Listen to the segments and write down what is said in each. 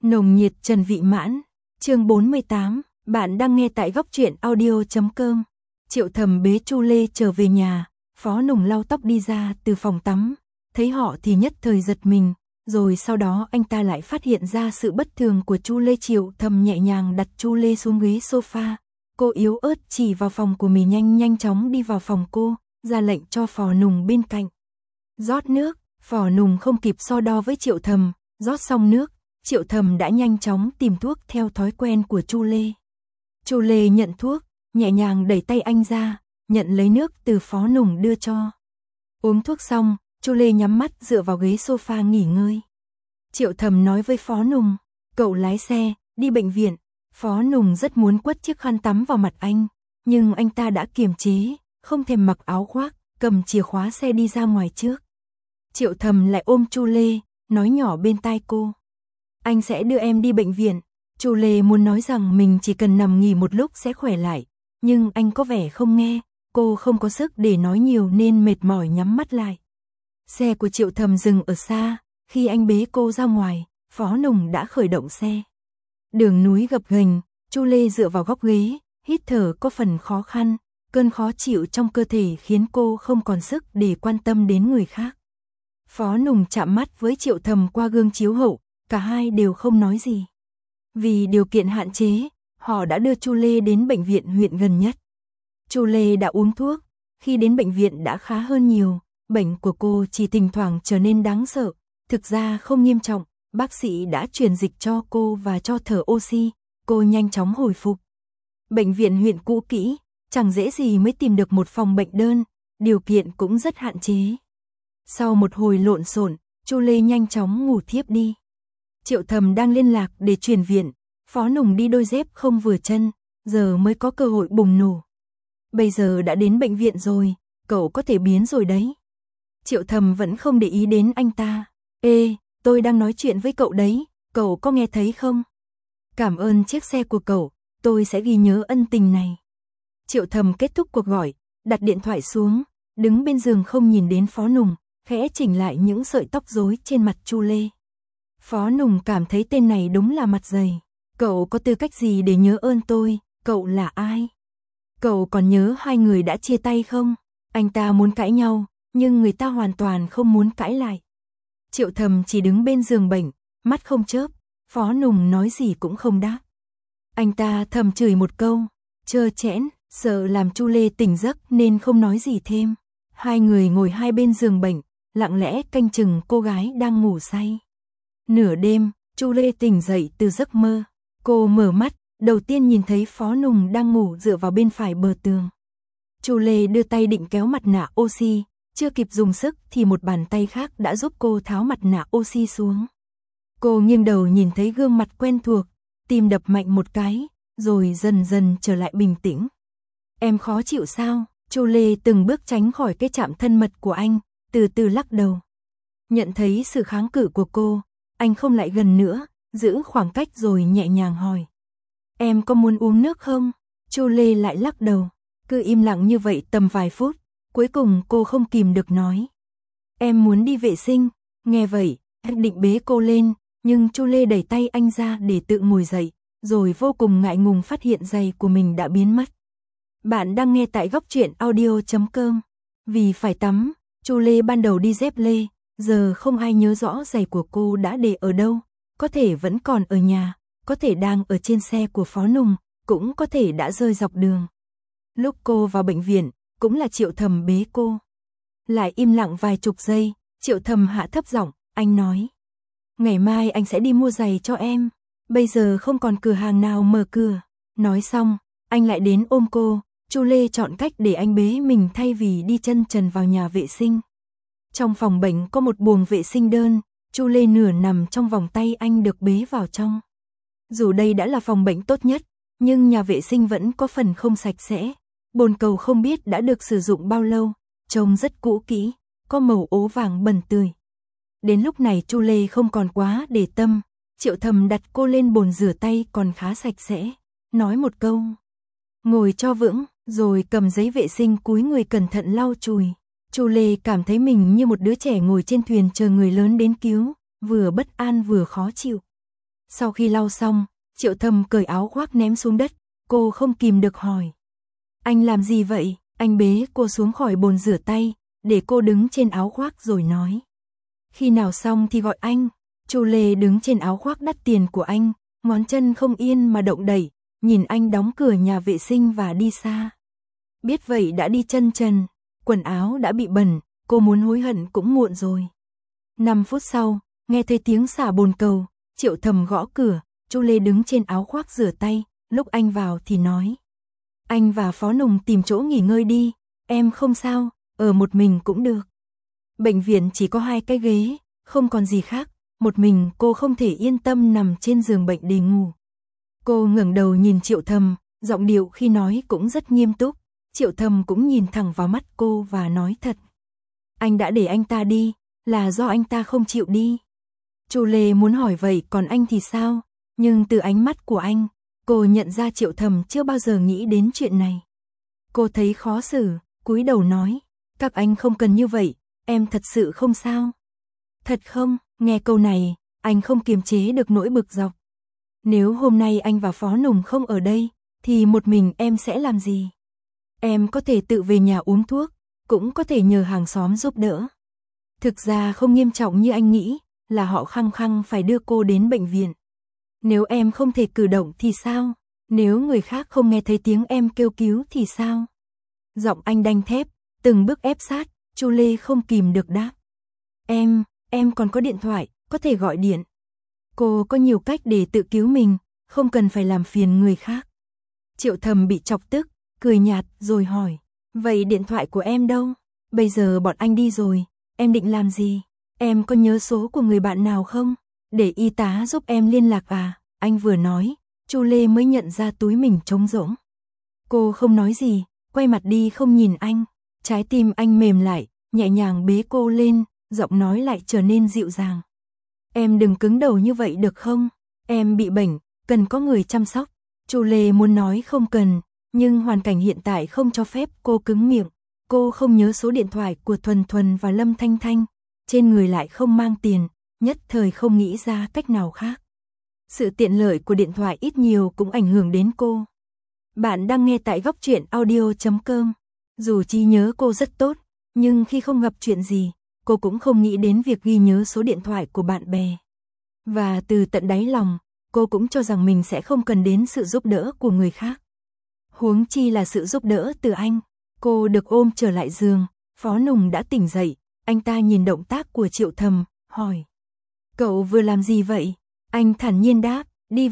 Nồng nhiệt trần vị mãn, chương 48, bạn đang nghe tại góc truyện audio.com. Triệu Thầm bế Chu Lê trở về nhà, Phó Nùng lau tóc đi ra từ phòng tắm, thấy họ thì nhất thời giật mình, rồi sau đó anh ta lại phát hiện ra sự bất thường của Chu Lê. Triệu Thầm nhẹ nhàng đặt Chu Lê xuống ghế sofa, cô yếu ớt chỉ vào phòng của mình, nhanh chóng đi vào phòng cô, ra lệnh cho Phò Nùng bên cạnh rót nước. Phò Nùng không kịp so đo với Triệu Thầm, rót xong nước, Triệu Thầm đã nhanh chóng tìm thuốc theo thói quen của Chu Lê. Chu Lê nhận thuốc, nhẹ nhàng đẩy tay anh ra, nhận lấy nước từ Phó Nùng đưa cho. Uống thuốc xong, Chu Lê nhắm mắt dựa vào ghế sofa nghỉ ngơi. Triệu Thầm nói với Phó Nùng, cậu lái xe, đi bệnh viện. Phó Nùng rất muốn quất chiếc khăn tắm vào mặt anh, nhưng anh ta đã kiềm chế, không thèm mặc áo khoác, cầm chìa khóa xe đi ra ngoài trước. Triệu Thầm lại ôm Chu Lê, nói nhỏ bên tai cô, anh sẽ đưa em đi bệnh viện. Chu Lê muốn nói rằng mình chỉ cần nằm nghỉ một lúc sẽ khỏe lại, nhưng anh có vẻ không nghe, cô không có sức để nói nhiều nên mệt mỏi nhắm mắt lại. Xe của Triệu Thầm dừng ở xa, khi anh bế cô ra ngoài, Phó Nùng đã khởi động xe. Đường núi gập ghềnh, Chu Lê dựa vào góc ghế, hít thở có phần khó khăn, cơn khó chịu trong cơ thể khiến cô không còn sức để quan tâm đến người khác. Phó Nùng chạm mắt với Triệu Thầm qua gương chiếu hậu, cả hai đều không nói gì. Vì điều kiện hạn chế, họ đã đưa Chu Lê đến bệnh viện huyện gần nhất. Chu Lê đã uống thuốc, khi đến bệnh viện đã khá hơn nhiều, bệnh của cô chỉ thỉnh thoảng trở nên đáng sợ, thực ra không nghiêm trọng, bác sĩ đã truyền dịch cho cô và cho thở oxy, cô nhanh chóng hồi phục. Bệnh viện huyện cũ kỹ, chẳng dễ gì mới tìm được một phòng bệnh đơn, điều kiện cũng rất hạn chế. Sau một hồi lộn xộn, Chu Lê nhanh chóng ngủ thiếp đi. Triệu Thầm đang liên lạc để chuyển viện, Phó Nùng đi đôi dép không vừa chân, giờ mới có cơ hội bùng nổ. Bây giờ đã đến bệnh viện rồi, cậu có thể biến rồi đấy. Triệu Thầm vẫn không để ý đến anh ta. Ê, tôi đang nói chuyện với cậu đấy, cậu có nghe thấy không? Cảm ơn chiếc xe của cậu, tôi sẽ ghi nhớ ân tình này. Triệu Thầm kết thúc cuộc gọi, đặt điện thoại xuống, đứng bên giường không nhìn đến Phó Nùng, khẽ chỉnh lại những sợi tóc rối trên mặt Chu Lê. Phó Nùng cảm thấy tên này đúng là mặt dày. Cậu có tư cách gì để nhớ ơn tôi, cậu là ai? Cậu còn nhớ hai người đã chia tay không? Anh ta muốn cãi nhau, nhưng người ta hoàn toàn không muốn cãi lại. Triệu Thầm chỉ đứng bên giường bệnh, mắt không chớp, Phó Nùng nói gì cũng không đáp. Anh ta thầm chửi một câu, trơ trẽn, sợ làm Chu Lê tỉnh giấc nên không nói gì thêm. Hai người ngồi hai bên giường bệnh, lặng lẽ canh chừng cô gái đang ngủ say. Nửa đêm, Chu Lê tỉnh dậy từ giấc mơ. Cô mở mắt, đầu tiên nhìn thấy Phó Nùng đang ngủ dựa vào bên phải bờ tường. Chu Lê đưa tay định kéo mặt nạ oxy, chưa kịp dùng sức thì một bàn tay khác đã giúp cô tháo mặt nạ oxy xuống. Cô nghiêng đầu nhìn thấy gương mặt quen thuộc, tim đập mạnh một cái, rồi dần dần trở lại bình tĩnh. Em khó chịu sao? Chu Lê từng bước tránh khỏi cái chạm thân mật của anh, từ từ lắc đầu. Nhận thấy sự kháng cự của cô, anh không lại gần nữa, giữ khoảng cách rồi nhẹ nhàng hỏi. Em có muốn uống nước không? Chu Lê lại lắc đầu, cứ im lặng như vậy tầm vài phút, cuối cùng cô không kìm được nói. Em muốn đi vệ sinh. Nghe vậy, anh định bế cô lên, nhưng Chu Lê đẩy tay anh ra để tự ngồi dậy, rồi vô cùng ngại ngùng phát hiện giày của mình đã biến mất. Bạn đang nghe tại góc truyện audio.com. Vì phải tắm, Chu Lê ban đầu đi dép lê, giờ không ai nhớ rõ giày của cô đã để ở đâu, có thể vẫn còn ở nhà, có thể đang ở trên xe của Phó Nùng, cũng có thể đã rơi dọc đường. Lúc cô vào bệnh viện, cũng là Triệu Thầm bế cô. Lại im lặng vài chục giây, Triệu Thầm hạ thấp giọng, anh nói. Ngày mai anh sẽ đi mua giày cho em, bây giờ không còn cửa hàng nào mở cửa. Nói xong, anh lại đến ôm cô, Chu Lê chọn cách để anh bế mình thay vì đi chân trần vào nhà vệ sinh. Trong phòng bệnh có một buồng vệ sinh đơn, Chu Lê nửa nằm trong vòng tay anh được bế vào trong. Dù đây đã là phòng bệnh tốt nhất, nhưng nhà vệ sinh vẫn có phần không sạch sẽ. Bồn cầu không biết đã được sử dụng bao lâu, trông rất cũ kỹ, có màu ố vàng bẩn tươi. Đến lúc này Chu Lê không còn quá để tâm, Triệu Thầm đặt cô lên bồn rửa tay còn khá sạch sẽ, nói một câu. Ngồi cho vững, rồi cầm giấy vệ sinh cúi người cẩn thận lau chùi. Chu Lê cảm thấy mình như một đứa trẻ ngồi trên thuyền chờ người lớn đến cứu, vừa bất an vừa khó chịu. Sau khi lau xong, Triệu Thầm cởi áo khoác ném xuống đất, cô không kìm được hỏi. Anh làm gì vậy? Anh bế cô xuống khỏi bồn rửa tay, để cô đứng trên áo khoác rồi nói. Khi nào xong thì gọi anh. Chu Lê đứng trên áo khoác đắt tiền của anh, ngón chân không yên mà động đẩy, nhìn anh đóng cửa nhà vệ sinh và đi xa. Biết vậy đã đi chân trần, quần áo đã bị bẩn, cô muốn hối hận cũng muộn rồi. 5 phút sau, nghe thấy tiếng xả bồn cầu, Triệu Thầm gõ cửa, Chu Lê đứng trên áo khoác rửa tay, lúc anh vào thì nói. Anh và Phó Nùng tìm chỗ nghỉ ngơi đi, em không sao, ở một mình cũng được. Bệnh viện chỉ có 2 cái ghế, không còn gì khác, một mình cô không thể yên tâm nằm trên giường bệnh để ngủ. Cô ngẩng đầu nhìn Triệu Thầm, giọng điệu khi nói cũng rất nghiêm túc, Triệu Thầm cũng nhìn thẳng vào mắt cô và nói thật. Anh đã để anh ta đi, là do anh ta không chịu đi. Chu Lê muốn hỏi vậy còn anh thì sao, nhưng từ ánh mắt của anh, cô nhận ra Triệu Thầm chưa bao giờ nghĩ đến chuyện này. Cô thấy khó xử, cúi đầu nói, các anh không cần như vậy, em thật sự không sao. Thật không? Nghe câu này, anh không kiềm chế được nỗi bực dọc. Nếu hôm nay anh và Phó Nùng không ở đây, thì một mình em sẽ làm gì? Em có thể tự về nhà uống thuốc, cũng có thể nhờ hàng xóm giúp đỡ. Thực ra không nghiêm trọng như anh nghĩ, là họ khăng khăng phải đưa cô đến bệnh viện. Nếu em không thể cử động thì sao? Nếu người khác không nghe thấy tiếng em kêu cứu thì sao? Giọng anh đanh thép, từng bước ép sát, Chu Lê không kìm được đáp. Em còn có điện thoại, có thể gọi điện. Cô có nhiều cách để tự cứu mình, không cần phải làm phiền người khác. Triệu Thầm bị chọc tức, cười nhạt rồi hỏi. Vậy điện thoại của em đâu? Bây giờ bọn anh đi rồi, em định làm gì? Em có nhớ số của người bạn nào không? Để y tá giúp em liên lạc à? Anh vừa nói, Chu Lê mới nhận ra túi mình trống rỗng. Cô không nói gì, quay mặt đi không nhìn anh. Trái tim anh mềm lại, nhẹ nhàng bế cô lên, giọng nói lại trở nên dịu dàng. Em đừng cứng đầu như vậy được không? Em bị bệnh, cần có người chăm sóc. Chu Lê muốn nói không cần, nhưng hoàn cảnh hiện tại không cho phép cô cứng miệng. Cô không nhớ số điện thoại của Thuần Thuần và Lâm Thanh Thanh, trên người lại không mang tiền, nhất thời không nghĩ ra cách nào khác. Sự tiện lợi của điện thoại ít nhiều cũng ảnh hưởng đến cô. Bạn đang nghe tại Góc Truyện Audio.com. Dù trí nhớ cô rất tốt, nhưng khi không gặp chuyện gì, cô cũng không nghĩ đến việc ghi nhớ số điện thoại của bạn bè. Và từ tận đáy lòng, cô cũng cho rằng mình sẽ không cần đến sự giúp đỡ của người khác. Huống chi là sự giúp đỡ từ anh. Cô được ôm trở lại giường, Phó Nùng đã tỉnh dậy, anh ta nhìn động tác của Triệu Thầm, hỏi. Cậu vừa làm gì vậy? Anh thản nhiên đáp, đi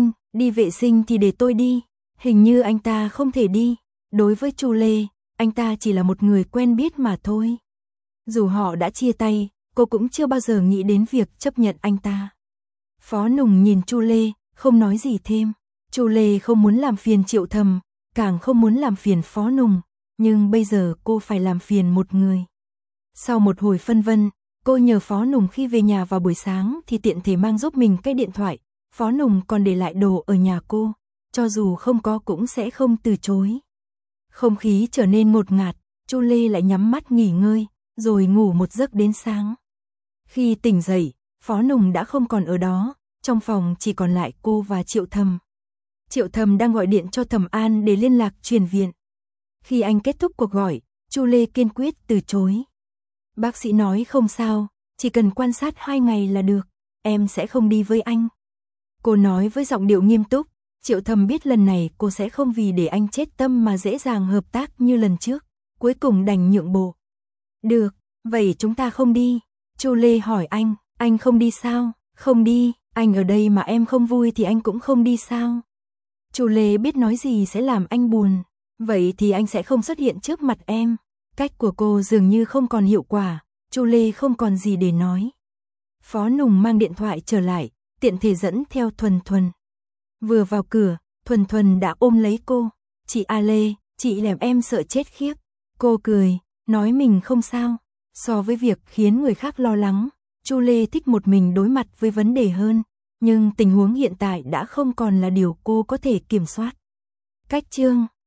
vệ sinh thì để tôi đi. Hình như anh ta không thể đi. Đối với Chu Lê, anh ta chỉ là một người quen biết mà thôi. Dù họ đã chia tay, cô cũng chưa bao giờ nghĩ đến việc chấp nhận anh ta. Phó Nùng nhìn Chu Lê, không nói gì thêm. Chu Lê không muốn làm phiền Triệu Thầm, càng không muốn làm phiền Phó Nùng, nhưng bây giờ cô phải làm phiền một người. Sau một hồi phân vân, cô nhờ Phó Nùng khi về nhà vào buổi sáng thì tiện thể mang giúp mình cái điện thoại. Phó Nùng còn để lại đồ ở nhà cô, cho dù không có cũng sẽ không từ chối. Không khí trở nên ngột ngạt, Chu Lê lại nhắm mắt nghỉ ngơi, rồi ngủ một giấc đến sáng. Khi tỉnh dậy, Phó Nùng đã không còn ở đó, trong phòng chỉ còn lại cô và Triệu Thầm. Triệu Thầm đang gọi điện cho Thẩm An để liên lạc chuyển viện. Khi anh kết thúc cuộc gọi, Chu Lê kiên quyết từ chối. Bác sĩ nói không sao, chỉ cần quan sát 2 ngày là được, em sẽ không đi với anh. Cô nói với giọng điệu nghiêm túc, Triệu Thầm biết lần này cô sẽ không vì để anh chết tâm mà dễ dàng hợp tác như lần trước, cuối cùng đành nhượng bộ. Được, vậy chúng ta không đi. Chu Lê hỏi anh không đi sao? Không đi, anh ở đây mà em không vui thì anh cũng không đi sao? Chu Lê biết nói gì sẽ làm anh buồn, vậy thì anh sẽ không xuất hiện trước mặt em. Cách của cô dường như không còn hiệu quả, Chu Lê không còn gì để nói. Phó Nùng mang điện thoại trở lại, tiện thể dẫn theo Thuần Thuần. Vừa vào cửa, Thuần Thuần đã ôm lấy cô. Chị A Lê, chị làm em sợ chết khiếp. Cô cười, nói mình không sao. So với việc khiến người khác lo lắng, Chu Lê thích một mình đối mặt với vấn đề hơn. Nhưng tình huống hiện tại đã không còn là điều cô có thể kiểm soát. Cách chương